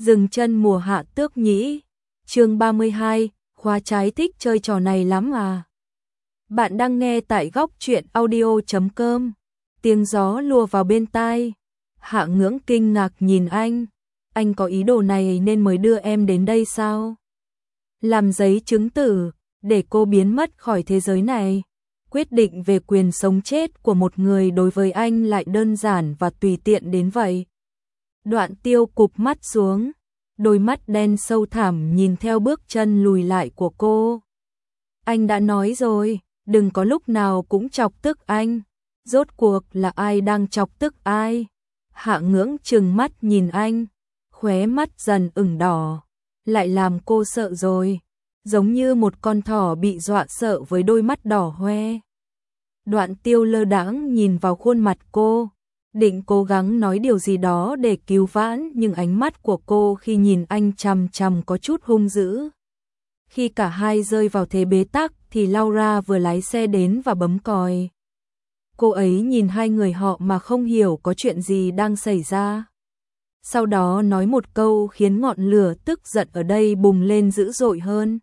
Dừng chân mùa hạ tước nhĩ. Chương 32, khóa trái thích chơi trò này lắm à. Bạn đang nghe tại góc truyện audio.com. Tiếng gió lùa vào bên tai. Hạ Ngưỡng kinh ngạc nhìn anh có ý đồ này nên mới đưa em đến đây sao? Làm giấy chứng tử, để cô biến mất khỏi thế giới này. Quyết định về quyền sống chết của một người đối với anh lại đơn giản và tùy tiện đến vậy. Đoạn Tiêu cụp mắt xuống, đôi mắt đen sâu thẳm nhìn theo bước chân lùi lại của cô. Anh đã nói rồi, đừng có lúc nào cũng chọc tức anh. Rốt cuộc là ai đang chọc tức ai? Hạ Ngưỡng trừng mắt nhìn anh, khóe mắt dần ửng đỏ. Lại làm cô sợ rồi, giống như một con thỏ bị dọa sợ với đôi mắt đỏ hoe. Đoạn Tiêu lơ đãng nhìn vào khuôn mặt cô, định cố gắng nói điều gì đó để cứu vãn, nhưng ánh mắt của cô khi nhìn anh chằm chằm có chút hung dữ. Khi cả hai rơi vào thế bế tắc thì Laura vừa lái xe đến và bấm còi. Cô ấy nhìn hai người họ mà không hiểu có chuyện gì đang xảy ra. Sau đó nói một câu khiến ngọn lửa tức giận ở đây bùng lên dữ dội hơn.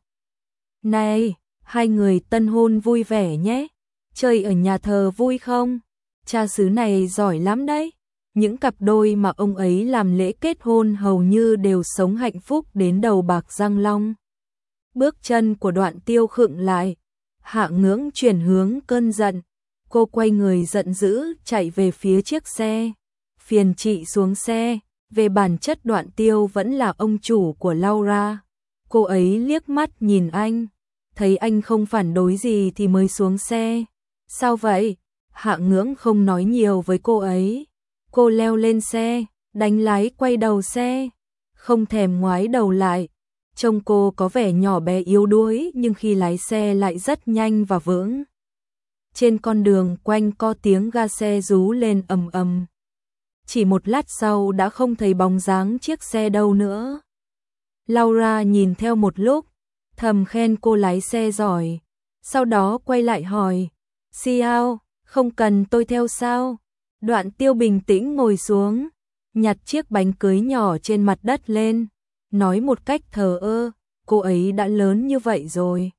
Này, hai người tân hôn vui vẻ nhé. Chơi ở nhà thờ vui không? Cha xứ này giỏi lắm đấy. Những cặp đôi mà ông ấy làm lễ kết hôn hầu như đều sống hạnh phúc đến đầu bạc răng long. Bước chân của Đoạn Tiêu khựng lại. Hạ Ngưỡng chuyển hướng cơn giận. Cô quay người giận dữ chạy về phía chiếc xe. Phiền chị xuống xe. Về bản chất Đoạn Tiêu vẫn là ông chủ của Laura. Cô ấy liếc mắt nhìn anh. Thấy anh không phản đối gì thì mới xuống xe. Sao vậy? Hạ Ngưỡng không nói nhiều với cô ấy. Cô leo lên xe, đánh lái quay đầu xe. Không thèm ngoái đầu lại. Trông cô có vẻ nhỏ bé yếu đuối nhưng khi lái xe lại rất nhanh và vững. Trên con đường quanh co tiếng ga xe rú lên ầm ầm. Chỉ một lát sau đã không thấy bóng dáng chiếc xe đâu nữa. Laura nhìn theo một lúc, thầm khen cô lái xe giỏi. Sau đó quay lại hỏi, Xiao, không cần tôi theo sao? Đoạn Tiêu bình tĩnh ngồi xuống, nhặt chiếc bánh cưới nhỏ trên mặt đất lên, nói một cách thờ ơ, cô ấy đã lớn như vậy rồi.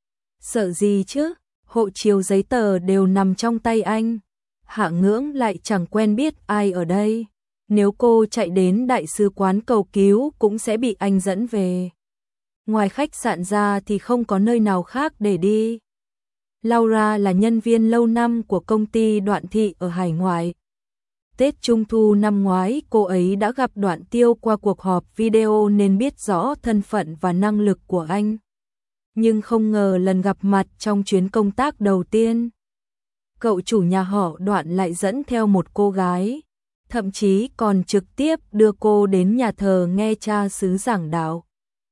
Sợ gì chứ, hộ chiếu giấy tờ đều nằm trong tay anh. Hạ Ngưỡng lại chẳng quen biết ai ở đây. Nếu cô chạy đến đại sứ quán cầu cứu cũng sẽ bị anh dẫn về. Ngoài khách sạn ra thì không có nơi nào khác để đi. Laura là nhân viên lâu năm của công ty Đoạn Thị ở hải ngoại. Tết Trung thu năm ngoái cô ấy đã gặp Đoạn Tiêu qua cuộc họp video nên biết rõ thân phận và năng lực của anh. Nhưng không ngờ lần gặp mặt trong chuyến công tác đầu tiên, cậu chủ nhà họ Đoạn lại dẫn theo một cô gái, thậm chí còn trực tiếp đưa cô đến nhà thờ nghe cha xứ giảng đạo.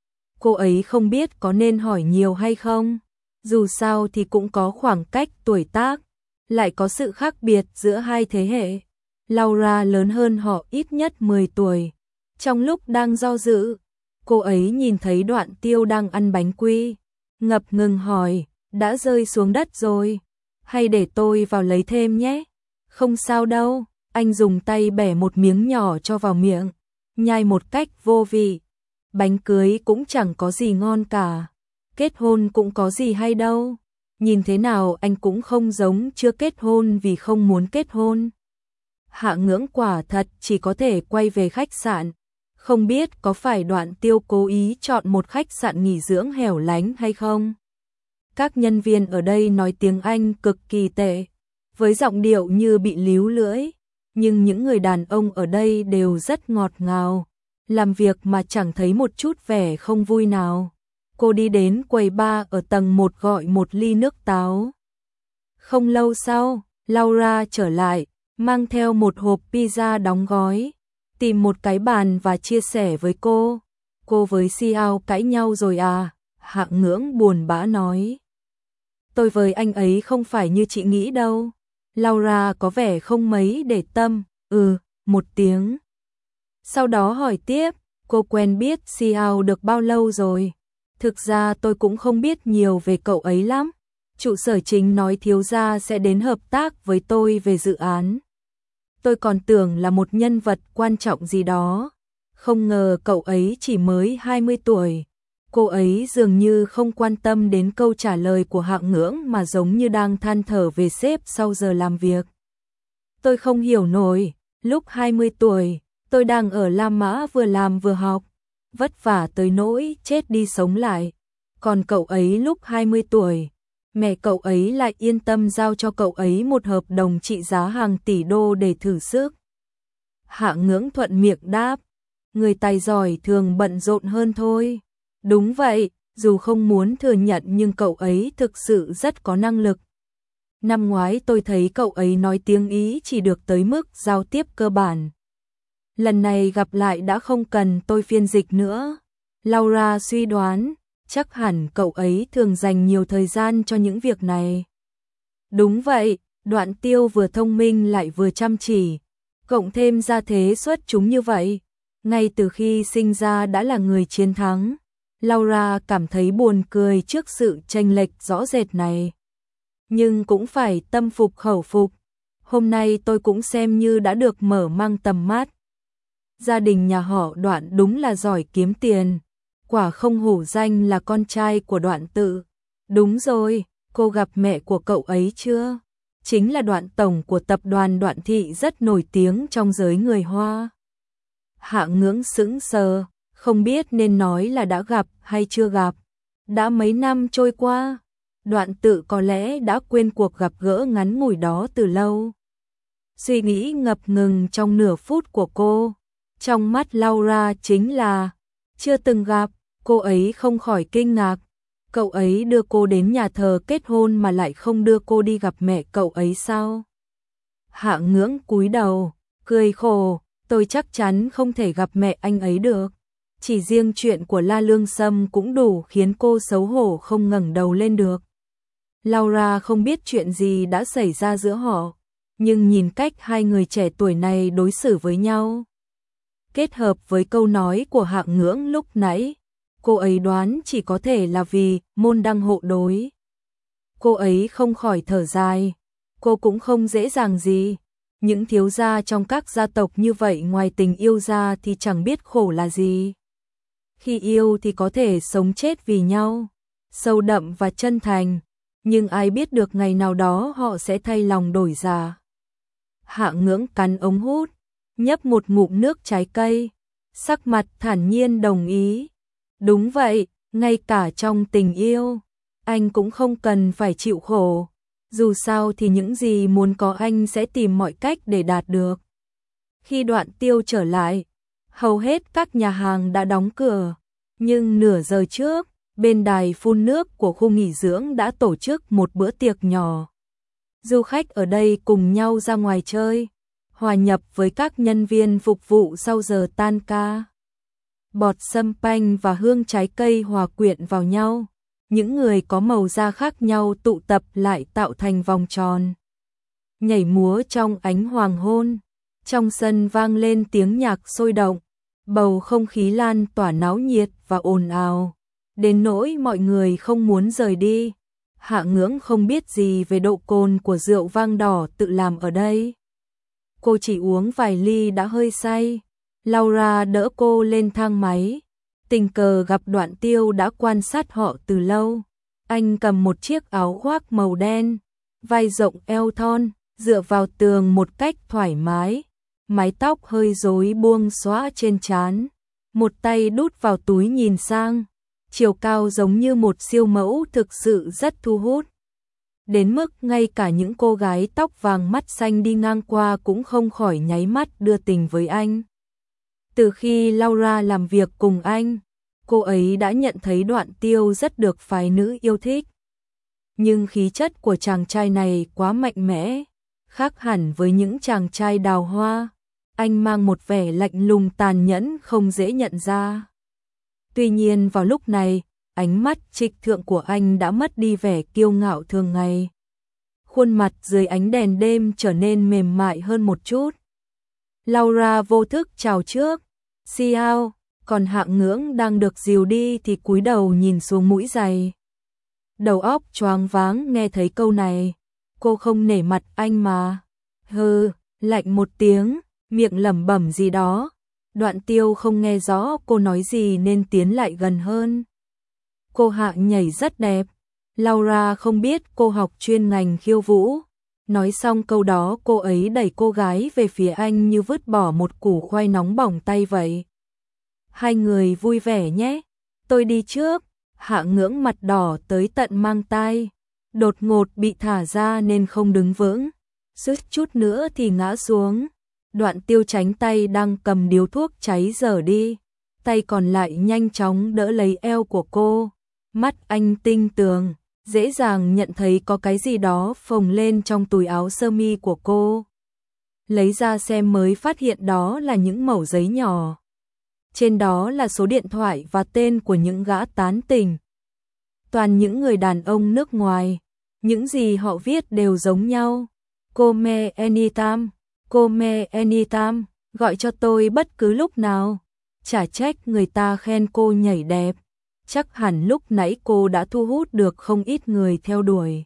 Cô ấy không biết có nên hỏi nhiều hay không, dù sao thì cũng có khoảng cách tuổi tác, lại có sự khác biệt giữa hai thế hệ. Laura lớn hơn họ ít nhất 10 tuổi. Trong lúc đang do dự, cô ấy nhìn thấy Đoạn Tiêu đang ăn bánh quy, ngập ngừng hỏi, đã rơi xuống đất rồi, hay để tôi vào lấy thêm nhé? Không sao đâu, anh dùng tay bẻ một miếng nhỏ cho vào miệng, nhai một cách vô vị. Bánh cưới cũng chẳng có gì ngon cả, kết hôn cũng có gì hay đâu, nhìn thế nào anh cũng không giống chưa kết hôn vì không muốn kết hôn. Hạ Ngưỡng quả thật chỉ có thể quay về khách sạn, không biết có phải Đoạn Tiêu cố ý chọn một khách sạn nghỉ dưỡng hẻo lánh hay không. Các nhân viên ở đây nói tiếng Anh cực kỳ tệ, với giọng điệu như bị líu lưỡi, nhưng những người đàn ông ở đây đều rất ngọt ngào, làm việc mà chẳng thấy một chút vẻ không vui nào. Cô đi đến quầy bar ở tầng 1 gọi một ly nước táo. Không lâu sau, Laura trở lại, mang theo một hộp pizza đóng gói, tìm một cái bàn và chia sẻ với cô. Cô với Xiao cãi nhau rồi à? Hạ Ngưỡng buồn bã nói. Tôi với anh ấy không phải như chị nghĩ đâu. Laura có vẻ không mấy để tâm, một tiếng. Sau đó hỏi tiếp, cô quen biết Xiao được bao lâu rồi? Thực ra tôi cũng không biết nhiều về cậu ấy lắm. Trụ sở chính nói thiếu gia sẽ đến hợp tác với tôi về dự án. Tôi còn tưởng là một nhân vật quan trọng gì đó. Không ngờ cậu ấy chỉ mới 20 tuổi. Cô ấy dường như không quan tâm đến câu trả lời của Hạng Ngưỡng mà giống như đang than thở về sếp sau giờ làm việc. Tôi không hiểu nổi, lúc 20 tuổi, tôi đang ở La Mã vừa làm vừa học, vất vả tới nỗi chết đi sống lại. Còn cậu ấy lúc 20 tuổi, mẹ cậu ấy lại yên tâm giao cho cậu ấy một hợp đồng trị giá hàng tỷ đô để thử sức. Hạng Ngưỡng thuận miệng đáp, người tài giỏi thường bận rộn hơn thôi. Đúng vậy, dù không muốn thừa nhận nhưng cậu ấy thực sự rất có năng lực. Năm ngoái tôi thấy cậu ấy nói tiếng Ý chỉ được tới mức giao tiếp cơ bản. Lần này gặp lại đã không cần tôi phiên dịch nữa. Laura suy đoán, chắc hẳn cậu ấy thường dành nhiều thời gian cho những việc này. Đúng vậy, Đoạn Tiêu vừa thông minh lại vừa chăm chỉ, cộng thêm gia thế xuất chúng như vậy, ngay từ khi sinh ra đã là người chiến thắng. Laura cảm thấy buồn cười trước sự chênh lệch rõ rệt này. Nhưng cũng phải tâm phục khẩu phục. Hôm nay tôi cũng xem như đã được mở mang tầm mắt. Gia đình nhà họ Đoạn đúng là giỏi kiếm tiền. Quả không hổ danh là con trai của Đoạn Tự. Đúng rồi, cô gặp mẹ của cậu ấy chưa? Chính là Đoạn tổng của tập đoàn Đoạn Thị rất nổi tiếng trong giới người Hoa. Hạng Ngưỡng sững sờ, không biết nên nói là đã gặp hay chưa gặp. Đã mấy năm trôi qua, Đoạn Tự có lẽ đã quên cuộc gặp gỡ ngắn ngủi đó từ lâu. Suy nghĩ ngập ngừng trong nửa phút của cô. Trong mắt Laura chính là chưa từng gặp, cô ấy không khỏi kinh ngạc. Cậu ấy đưa cô đến nhà thờ kết hôn mà lại không đưa cô đi gặp mẹ cậu ấy sao? Hạng Ngưỡng cúi đầu, cười khổ, tôi chắc chắn không thể gặp mẹ anh ấy được. Chỉ riêng chuyện của La Lương Sâm cũng đủ khiến cô xấu hổ không ngẩng đầu lên được. Laura không biết chuyện gì đã xảy ra giữa họ, nhưng nhìn cách hai người trẻ tuổi này đối xử với nhau, kết hợp với câu nói của Hạng Ngưỡng lúc nãy, cô ấy đoán chỉ có thể là vì môn đăng hộ đối. Cô ấy không khỏi thở dài, cô cũng không dễ dàng gì. Những thiếu gia trong các gia tộc như vậy ngoài tình yêu ra thì chẳng biết khổ là gì. Khi yêu thì có thể sống chết vì nhau, sâu đậm và chân thành, nhưng ai biết được ngày nào đó họ sẽ thay lòng đổi dạ. Hạng Ngưỡng cắn ống hút, nhấp một ngụm nước trái cây, sắc mặt thản nhiên đồng ý. Đúng vậy, ngay cả trong tình yêu, anh cũng không cần phải chịu khổ. Dù sao thì những gì muốn có anh sẽ tìm mọi cách để đạt được. Khi Đoạn Tiêu trở lại, hầu hết các nhà hàng đã đóng cửa. Nhưng nửa giờ trước, bên đài phun nước của khu nghỉ dưỡng đã tổ chức một bữa tiệc nhỏ. Du khách ở đây cùng nhau ra ngoài chơi, hòa nhập với các nhân viên phục vụ sau giờ tan ca. Bọt sâm panh và hương trái cây hòa quyện vào nhau. Những người có màu da khác nhau tụ tập lại tạo thành vòng tròn, nhảy múa trong ánh hoàng hôn. Trong sân vang lên tiếng nhạc sôi động, bầu không khí lan tỏa náo nhiệt và ồn ào, đến nỗi mọi người không muốn rời đi. Hạng Ngưỡng không biết gì về độ cồn của rượu vang đỏ tự làm ở đây. Cô chỉ uống vài ly đã hơi say. Laura đỡ cô lên thang máy. Tình cờ gặp Đoạn Tiêu đã quan sát họ từ lâu. Anh cầm một chiếc áo khoác màu đen, vai rộng eo thon, dựa vào tường một cách thoải mái. Mái tóc hơi rối buông xõa trên trán. Một tay đút vào túi nhìn sang. Chiều cao giống như một siêu mẫu thực sự rất thu hút. Đến mức ngay cả những cô gái tóc vàng mắt xanh đi ngang qua cũng không khỏi nháy mắt đưa tình với anh. Từ khi Laura làm việc cùng anh, cô ấy đã nhận thấy Đoạn Tiêu rất được phái nữ yêu thích. Nhưng khí chất của chàng trai này quá mạnh mẽ, khác hẳn với những chàng trai đào hoa. Anh mang một vẻ lạnh lùng tàn nhẫn không dễ nhận ra. Tuy nhiên vào lúc này, ánh mắt trịch thượng của anh đã mất đi vẻ kiêu ngạo thường ngày. Khuôn mặt dưới ánh đèn đêm trở nên mềm mại hơn một chút. Laura vô thức chào trước. Xiao, còn Hạng Ngưỡng đang được dìu đi thì cúi đầu nhìn xuống mũi giày. Đầu óc choáng váng nghe thấy câu này. Cô không nể mặt anh mà. Hừ, lạnh một tiếng, miệng lẩm bẩm gì đó. Đoạn Tiêu không nghe rõ cô nói gì nên tiến lại gần hơn. Cô Hạ nhảy rất đẹp. Laura không biết cô học chuyên ngành khiêu vũ. Nói xong câu đó cô ấy đẩy cô gái về phía anh như vứt bỏ một củ khoai nóng bỏng tay vậy. Hai người vui vẻ nhé. Tôi đi trước. Hạ Ngưỡng mặt đỏ tới tận mang tai. Đột ngột bị thả ra nên không đứng vững. Suýt chút nữa thì ngã xuống. Đoạn Tiêu tránh tay đang cầm điếu thuốc cháy dở đi. Tay còn lại nhanh chóng đỡ lấy eo của cô. Mắt anh tinh tường, dễ dàng nhận thấy có cái gì đó phồng lên trong túi áo sơ mi của cô. Lấy ra xem mới phát hiện đó là những mẩu giấy nhỏ. Trên đó là số điện thoại và tên của những gã tán tỉnh. Toàn những người đàn ông nước ngoài. Những gì họ viết đều giống nhau. Call me anytime, call me anytime, gọi cho tôi bất cứ lúc nào. Chả trách người ta khen cô nhảy đẹp. Chắc hẳn lúc nãy cô đã thu hút được không ít người theo đuổi.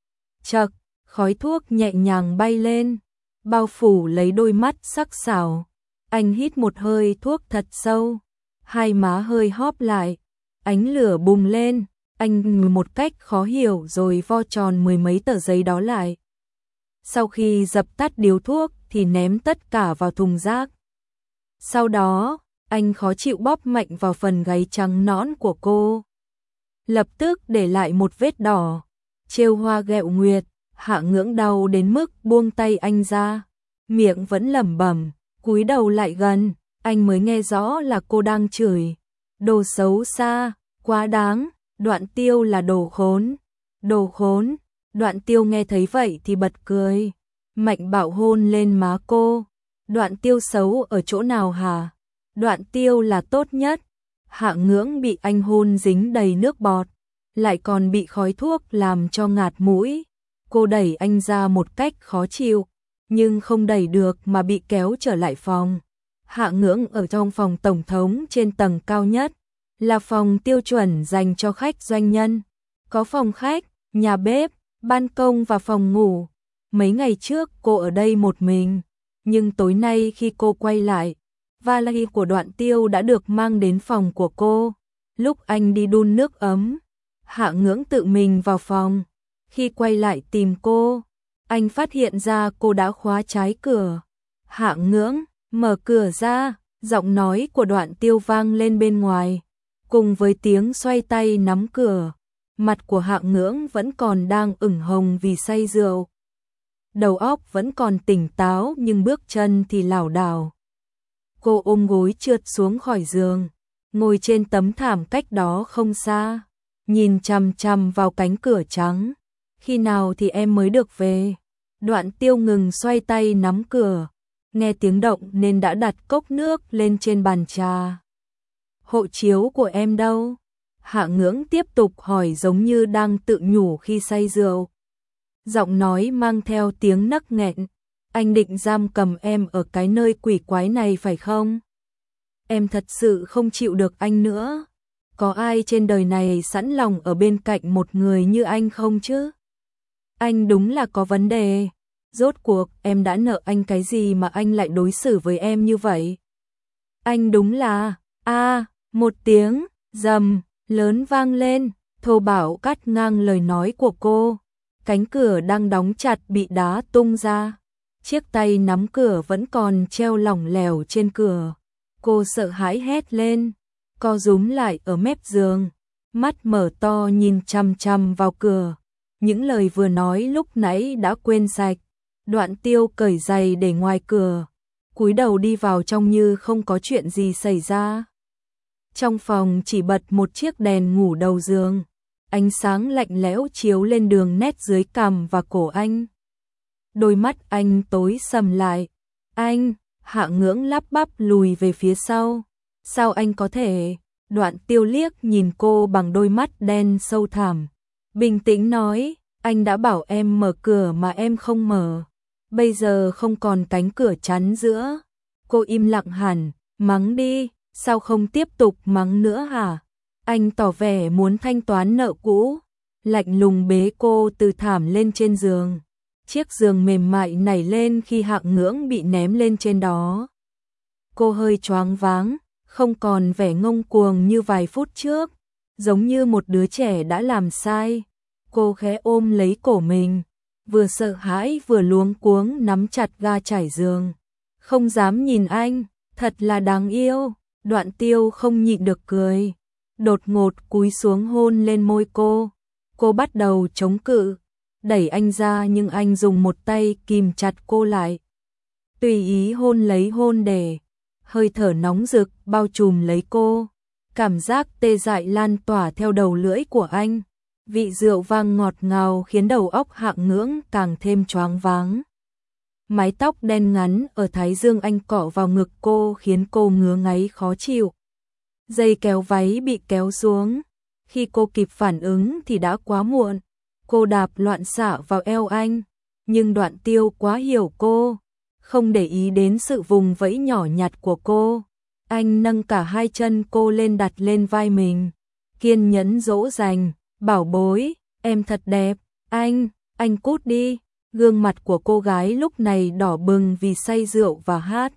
Chậc, khói thuốc nhẹ nhàng bay lên, bao phủ lấy đôi mắt sắc sảo. Anh hít một hơi thuốc thật sâu, hai má hơi hóp lại, ánh lửa bùng lên, anh một cách khó hiểu rồi vo tròn mười mấy tờ giấy đó lại. Sau khi dập tắt điếu thuốc thì ném tất cả vào thùng rác. Sau đó, anh khó chịu bóp mạnh vào phần gáy trắng nõn của cô. Lập tức để lại một vết đỏ. Trêu hoa ghẹo nguyệt, Hạ Ngưỡng đau đến mức buông tay anh ra. Miệng vẫn lẩm bẩm, cúi đầu lại gần, anh mới nghe rõ là cô đang chửi. Đồ xấu xa, quá đáng, Đoạn Tiêu là đồ khốn. Đồ khốn, Đoạn Tiêu nghe thấy vậy thì bật cười. Mạnh bạo hôn lên má cô. Đoạn Tiêu xấu ở chỗ nào hả? Đoạn Tiêu là tốt nhất. Hạ Ngưỡng bị anh hôn dính đầy nước bọt, lại còn bị khói thuốc làm cho ngạt mũi. Cô đẩy anh ra một cách khó chịu, nhưng không đẩy được mà bị kéo trở lại phòng. Hạ Ngưỡng ở trong phòng tổng thống trên tầng cao nhất, là phòng tiêu chuẩn dành cho khách doanh nhân. Có phòng khách, nhà bếp, ban công và phòng ngủ. Mấy ngày trước cô ở đây một mình, nhưng tối nay khi cô quay lại, vali của Đoạn Tiêu đã được mang đến phòng của cô. Lúc anh đi đun nước ấm, Hạ Ngưỡng tự mình vào phòng. Khi quay lại tìm cô, anh phát hiện ra cô đã khóa trái cửa. Hạ Ngưỡng, mở cửa ra, giọng nói của Đoạn Tiêu vang lên bên ngoài, cùng với tiếng xoay tay nắm cửa. Mặt của Hạ Ngưỡng vẫn còn đang ửng hồng vì say rượu. Đầu óc vẫn còn tỉnh táo nhưng bước chân thì lảo đảo. Cô ôm gối trượt xuống khỏi giường, ngồi trên tấm thảm cách đó không xa, nhìn chằm chằm vào cánh cửa trắng. Khi nào thì em mới được về? Đoạn Tiêu ngừng xoay tay nắm cửa, nghe tiếng động nên đã đặt cốc nước lên trên bàn trà. Hộ chiếu của em đâu? Hạ Ngưỡng tiếp tục hỏi giống như đang tự nhủ khi say rượu. Giọng nói mang theo tiếng nấc nghẹn. Anh định giam cầm em ở cái nơi quỷ quái này phải không? Em thật sự không chịu được anh nữa. Có ai trên đời này sẵn lòng ở bên cạnh một người như anh không chứ? Anh đúng là có vấn đề. Rốt cuộc em đã nợ anh cái gì mà anh lại đối xử với em như vậy? Anh đúng là... một tiếng rầm lớn vang lên, thô bạo cắt ngang lời nói của cô. Cánh cửa đang đóng chặt bị đá tung ra. Chiếc tay nắm cửa vẫn còn treo lỏng lẻo trên cửa. Cô sợ hãi hét lên, co rúm lại ở mép giường, mắt mở to nhìn chằm chằm vào cửa. Những lời vừa nói lúc nãy đã quên sạch. Đoạn Tiêu cởi giày để ngoài cửa, cúi đầu đi vào trong như không có chuyện gì xảy ra. Trong phòng chỉ bật một chiếc đèn ngủ đầu giường, ánh sáng lạnh lẽo chiếu lên đường nét dưới cằm và cổ anh. Đôi mắt anh tối sầm lại. Anh, Hạ Ngưỡng lắp bắp lùi về phía sau. Sao anh có thể? Đoạn Tiêu liếc nhìn cô bằng đôi mắt đen sâu thẳm. Bình tĩnh nói, anh đã bảo em mở cửa mà em không mở. Bây giờ không còn cánh cửa chắn giữa. Cô im lặng hẳn, mắng đi, sao không tiếp tục mắng nữa hả? Anh tỏ vẻ muốn thanh toán nợ cũ. Lạnh lùng bế cô từ thảm lên trên giường. Chiếc giường mềm mại nảy lên khi Hạ Ngưỡng bị ném lên trên đó. Cô hơi choáng váng, không còn vẻ ngông cuồng như vài phút trước, giống như một đứa trẻ đã làm sai. Cô khẽ ôm lấy cổ mình, vừa sợ hãi vừa luống cuống nắm chặt ga trải giường. Không dám nhìn anh, thật là đáng yêu. Đoạn Tiêu không nhịn được cười, đột ngột cúi xuống hôn lên môi cô. Cô bắt đầu chống cự, đẩy anh ra nhưng anh dùng một tay kìm chặt cô lại. Tùy ý hôn lấy hôn để, hơi thở nóng rực bao trùm lấy cô. Cảm giác tê dại lan tỏa theo đầu lưỡi của anh. Vị rượu vang ngọt ngào khiến đầu óc Hạng Ngưỡng càng thêm choáng váng. Mái tóc đen ngắn ở thái dương anh cọ vào ngực cô khiến cô ngứa ngáy khó chịu. Dây kéo váy bị kéo xuống. Khi cô kịp phản ứng thì đã quá muộn. Cô đạp loạn xạ vào eo anh. Nhưng Đoạn Tiêu quá hiểu cô, không để ý đến sự vùng vẫy nhỏ nhặt của cô. Anh nâng cả hai chân cô lên đặt lên vai mình, kiên nhẫn dỗ dành, bảo bối, em thật đẹp, anh cút đi. Gương mặt của cô gái lúc này đỏ bừng vì say rượu và hát.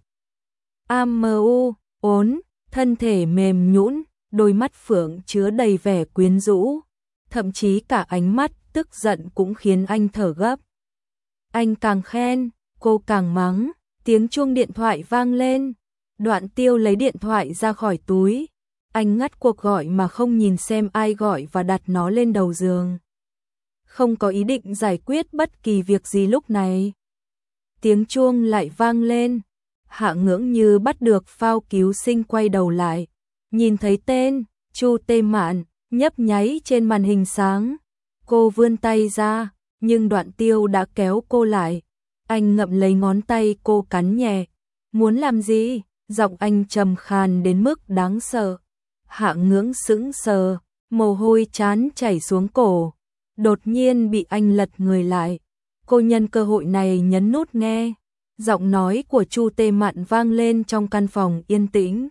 Ốn, thân thể mềm nhũn, đôi mắt phượng chứa đầy vẻ quyến rũ, thậm chí cả ánh mắt tức giận cũng khiến anh thở gấp. Anh càng khen, cô càng mắng, tiếng chuông điện thoại vang lên. Đoạn Tiêu lấy điện thoại ra khỏi túi, anh ngắt cuộc gọi mà không nhìn xem ai gọi và đặt nó lên đầu giường. Không có ý định giải quyết bất kỳ việc gì lúc này. Tiếng chuông lại vang lên, Hạng Ngưỡng như bắt được phao cứu sinh quay đầu lại, nhìn thấy tên Chu Tê Mạn nhấp nháy trên màn hình sáng. Cô vươn tay ra, nhưng Đoạn Tiêu đã kéo cô lại. Anh ngậm lấy ngón tay cô cắn nhẹ. Muốn làm gì? Giọng anh trầm khàn đến mức đáng sợ. Hạng Ngưỡng sững sờ, mồ hôi trán chảy xuống cổ. Đột nhiên bị anh lật người lại. Cô nhân cơ hội này nhấn nút nghe. Giọng nói của Chu Tê Mạn vang lên trong căn phòng yên tĩnh.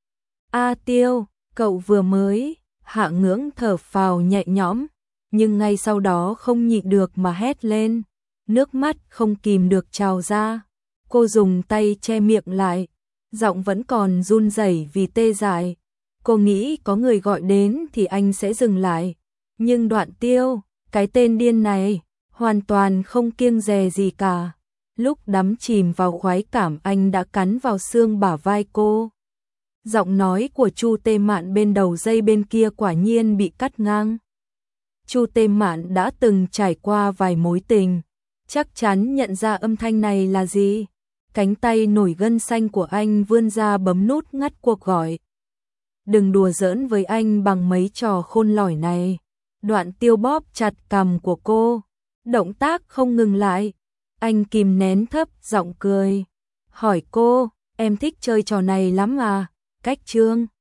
A Tiêu, cậu vừa mới. Hạng Ngưỡng thở phào nhẹ nhõm, nhưng ngay sau đó không nhịn được mà hét lên. Nước mắt không kìm được trào ra. Cô dùng tay che miệng lại, giọng vẫn còn run rẩy vì tê dại. Cô nghĩ có người gọi đến thì anh sẽ dừng lại. Nhưng Đoạn Tiêu, cái tên điên này, hoàn toàn không kiêng dè gì cả. Lúc đắm chìm vào khoái cảm anh đã cắn vào xương bả vai cô. Giọng nói của Chu Tê Mạn bên đầu dây bên kia quả nhiên bị cắt ngang. Chu Tê Mạn đã từng trải qua vài mối tình, chắc chắn nhận ra âm thanh này là gì. Cánh tay nổi gân xanh của anh vươn ra bấm nút ngắt cuộc gọi. Đừng đùa giỡn với anh bằng mấy trò khôn lỏi này. Đoạn Tiêu bóp chặt cằm của cô, động tác không ngừng lại. Anh kìm nén thấp giọng cười, hỏi cô, em thích chơi trò này lắm à? Cách chương